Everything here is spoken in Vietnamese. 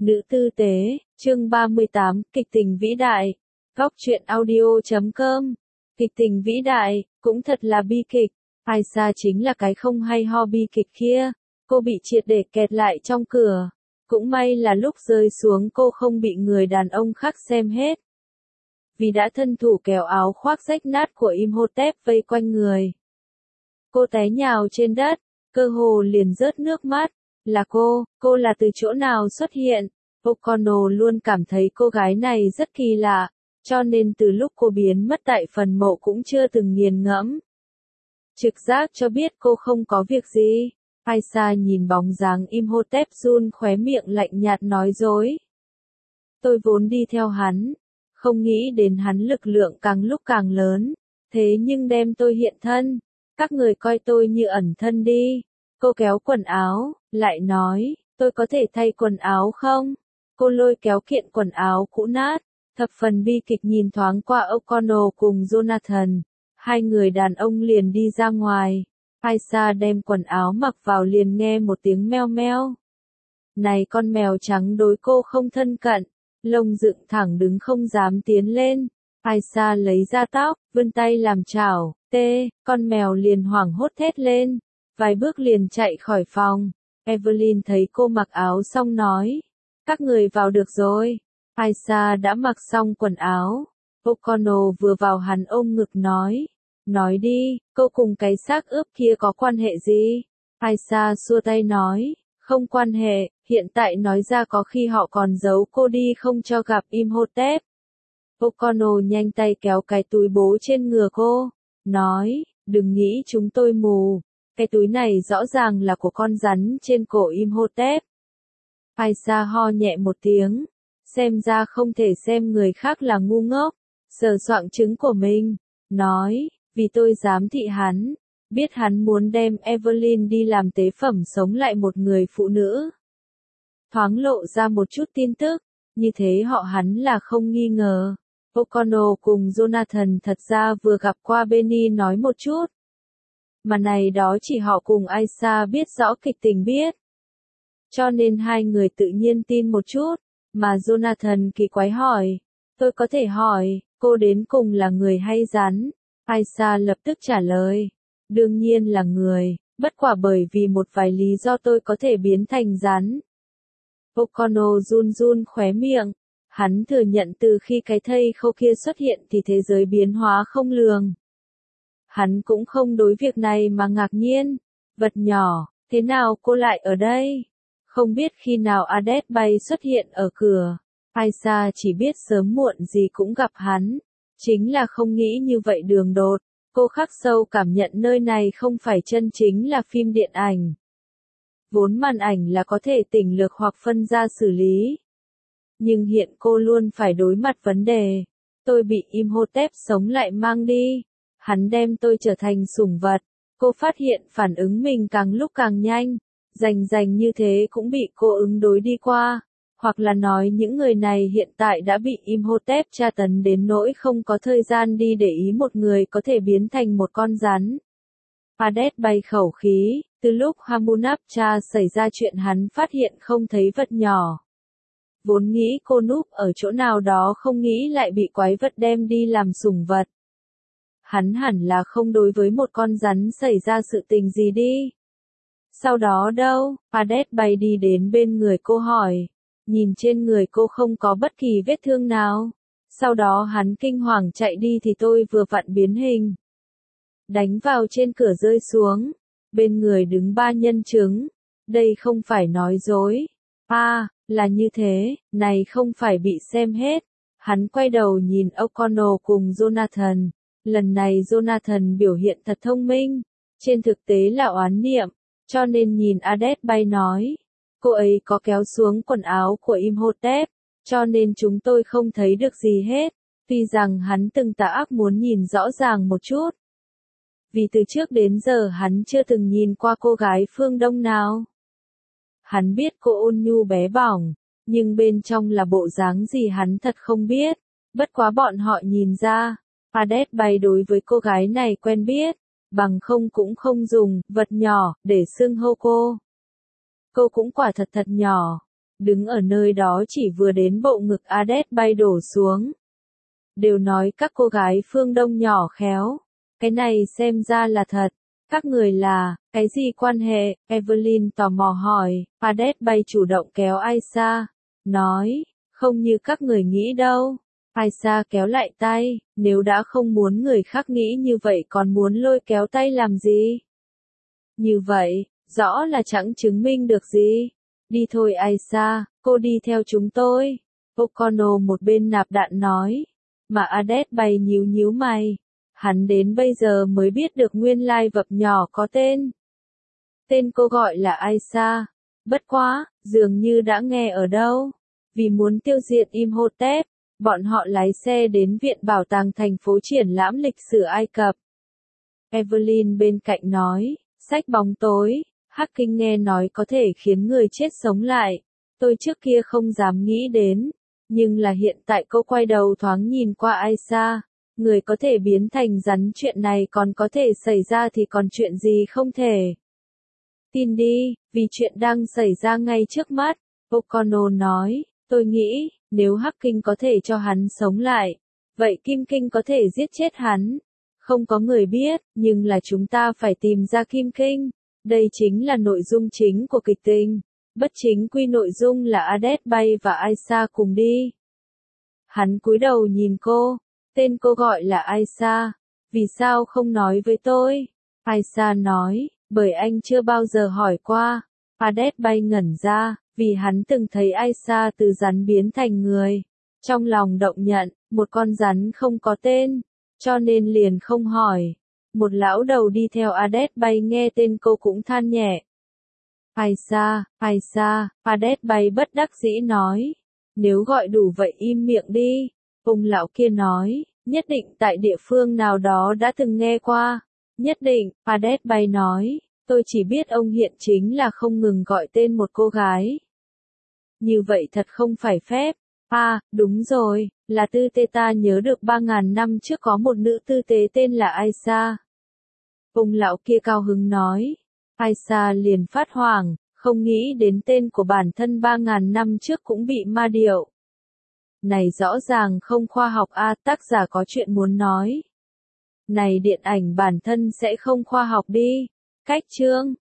Nữ tư tế, chương 38, kịch tình vĩ đại. Góc truyện audio.com. Kịch tình vĩ đại, cũng thật là bi kịch. Aisha chính là cái không hay ho bi kịch kia. Cô bị triệt để kẹt lại trong cửa. Cũng may là lúc rơi xuống cô không bị người đàn ông khác xem hết. Vì đã thân thủ kéo áo khoác rách nát của Imhotep vây quanh người. Cô té nhào trên đất, cơ hồ liền rớt nước mắt. Là cô là từ chỗ nào xuất hiện? O'Connell luôn cảm thấy cô gái này rất kỳ lạ, cho nên từ lúc cô biến mất tại phần mộ cũng chưa từng nghiền ngẫm. Trực giác cho biết cô không có việc gì. Aisha nhìn bóng dáng Imhotep run khóe miệng lạnh nhạt nói dối. Tôi vốn đi theo hắn, không nghĩ đến hắn lực lượng càng lúc càng lớn, thế nhưng đem tôi hiện thân, các người coi tôi như ẩn thân đi. Cô kéo quần áo, lại nói, tôi có thể thay quần áo không? Cô lôi kéo kiện quần áo cũ nát, thập phần bi kịch nhìn thoáng qua O'Connell cùng Jonathan. Hai người đàn ông liền đi ra ngoài. Aisha đem quần áo mặc vào liền nghe một tiếng meo meo. Này con mèo trắng đối cô không thân cận, lông dựng thẳng đứng không dám tiến lên. Aisha lấy ra tóc, vươn tay làm chảo, con mèo liền hoảng hốt thét lên. Vài bước liền chạy khỏi phòng. Evelyn thấy cô mặc áo xong nói. Các người vào được rồi. Aisha đã mặc xong quần áo. O'Connell vừa vào hắn ôm ngực nói. Nói đi, cô cùng cái xác ướp kia có quan hệ gì? Aisha xua tay nói. Không quan hệ, hiện tại nói ra có khi họ còn giấu cô đi không cho gặp Imhotep. O'Connell nhanh tay kéo cái túi bố trên ngừa cô. Nói, đừng nghĩ chúng tôi mù. Cái túi này rõ ràng là của con rắn trên cổ Imhotep. Aisha ho nhẹ một tiếng. Xem ra không thể xem người khác là ngu ngốc. Sờ soạng trứng của mình. Nói, vì tôi giám thị hắn. Biết hắn muốn đem Evelyn đi làm tế phẩm sống lại một người phụ nữ. Thoáng lộ ra một chút tin tức. Như thế họ hắn là không nghi ngờ. O'Connell cùng Jonathan thật ra vừa gặp qua Benny nói một chút. Mà này đó chỉ họ cùng Aisha biết rõ kịch tình biết. Cho nên hai người tự nhiên tin một chút, mà Jonathan kỳ quái hỏi. Tôi có thể hỏi, cô đến cùng là người hay rắn? Aisha lập tức trả lời. Đương nhiên là người, bất quả bởi vì một vài lý do tôi có thể biến thành rắn. O'Connell run run khóe miệng. Hắn thừa nhận từ khi cái thây khâu kia xuất hiện thì thế giới biến hóa không lường. Hắn cũng không đối việc này mà ngạc nhiên. Vật nhỏ, thế nào cô lại ở đây? Không biết khi nào Adès bay xuất hiện ở cửa. Aisha chỉ biết sớm muộn gì cũng gặp hắn. Chính là không nghĩ như vậy đường đột. Cô khắc sâu cảm nhận nơi này không phải chân chính là phim điện ảnh. Vốn màn ảnh là có thể tỉnh lược hoặc phân ra xử lý. Nhưng hiện cô luôn phải đối mặt vấn đề. Tôi bị Imhotep sống lại mang đi. Hắn đem tôi trở thành sủng vật. Cô phát hiện phản ứng mình càng lúc càng nhanh. Rành như thế cũng bị cô ứng đối đi qua. Hoặc là nói những người này hiện tại đã bị Imhotep tra tấn đến nỗi không có thời gian đi để ý một người có thể biến thành một con rắn. Adès bay khẩu khí. Từ lúc Hamunaptra xảy ra chuyện hắn phát hiện không thấy vật nhỏ. Vốn nghĩ cô núp ở chỗ nào đó không nghĩ lại bị quái vật đem đi làm sủng vật. Hắn hẳn là không đối với một con rắn xảy ra sự tình gì đi. Sau đó đâu? Adès bay đi đến bên người cô hỏi. Nhìn trên người cô không có bất kỳ vết thương nào. Sau đó hắn kinh hoàng chạy đi thì tôi vừa vặn biến hình. Đánh vào trên cửa rơi xuống. Bên người đứng 3 nhân chứng. Đây không phải nói dối. Là như thế, này không phải bị xem hết. Hắn quay đầu nhìn O'Connell cùng Jonathan. Lần này Jonathan biểu hiện thật thông minh. Trên thực tế là oán niệm. Cho nên nhìn Adès bay nói. Cô ấy có kéo xuống quần áo của Imhotep. Cho nên chúng tôi không thấy được gì hết. Tuy rằng hắn từng tà ác muốn nhìn rõ ràng một chút. Vì từ trước đến giờ hắn chưa từng nhìn qua cô gái phương Đông nào. Hắn biết cô ôn nhu bé bỏng, nhưng bên trong là bộ dáng gì hắn thật không biết. Bất quá bọn họ nhìn ra, Adès bay đối với cô gái này quen biết, bằng không cũng không dùng vật nhỏ để xưng hô cô. Cô cũng quả thật nhỏ. đứng ở nơi đó chỉ vừa đến bộ ngực Ades bay đổ xuống. Đều nói các cô gái phương Đông nhỏ khéo. Cái này xem ra là thật. Các người là, cái gì quan hệ? Evelyn tò mò hỏi. Ades bay chủ động kéo Aisha. Nói, không như các người nghĩ đâu. Aisha kéo lại tay, nếu đã không muốn người khác nghĩ như vậy còn muốn lôi kéo tay làm gì? Như vậy, rõ là chẳng chứng minh được gì. Đi thôi Aisha, cô đi theo chúng tôi. O'Connell một bên nạp đạn nói. Mà Ades bay nhíu nhíu mày. Hắn đến bây giờ mới biết được nguyên lai vật nhỏ có tên. Tên cô gọi là Aisha. Bất quá, dường như đã nghe ở đâu. Vì muốn tiêu diệt Imhotep, bọn họ lái xe đến Viện Bảo tàng thành phố triển lãm lịch sử Ai Cập. Evelyn bên cạnh nói, sách bóng tối, Hắc Kinh nghe nói có thể khiến người chết sống lại. Tôi trước kia không dám nghĩ đến, nhưng là hiện tại cô quay đầu thoáng nhìn qua Aisha, người có thể biến thành rắn, chuyện này còn có thể xảy ra thì còn chuyện gì không thể. Tin đi, vì chuyện đang xảy ra ngay trước mắt, O'Connell nói, tôi nghĩ, nếu Hắc Kinh có thể cho hắn sống lại, vậy Kim Kinh có thể giết chết hắn. Không có người biết, nhưng là chúng ta phải tìm ra Kim Kinh. Đây chính là nội dung chính của kịch tình. Bất chính quy nội dung là Ades bay và Aisha cùng đi. Hắn cúi đầu nhìn cô. Tên cô gọi là Aisha. Vì sao không nói với tôi? Aisha nói, bởi anh chưa bao giờ hỏi qua. Ades bay ngẩn ra, vì hắn từng thấy Aisha từ rắn biến thành người. Trong lòng động nhận, một con rắn không có tên, cho nên liền không hỏi. Một lão đầu đi theo Ades bay nghe tên cô cũng than nhẹ. Aisha, Aisha, Ades bay bất đắc dĩ nói. Nếu gọi đủ vậy im miệng đi. Ông lão kia nói, nhất định tại địa phương nào đó đã từng nghe qua. Nhất định, Ades bay nói, tôi chỉ biết ông hiện chính là không ngừng gọi tên một cô gái. Như vậy thật không phải phép. À, đúng rồi, là tư tế, ta nhớ được 3.000 năm trước có một nữ tư tế tên là Aisha. Ông lão kia cao hứng nói. Aisha liền phát hoảng, không nghĩ đến tên của bản thân 3.000 năm trước cũng bị ma điệu. Này rõ ràng không khoa học a, tác giả có chuyện muốn nói. Này điện ảnh bản thân sẽ không khoa học đi. Cách chương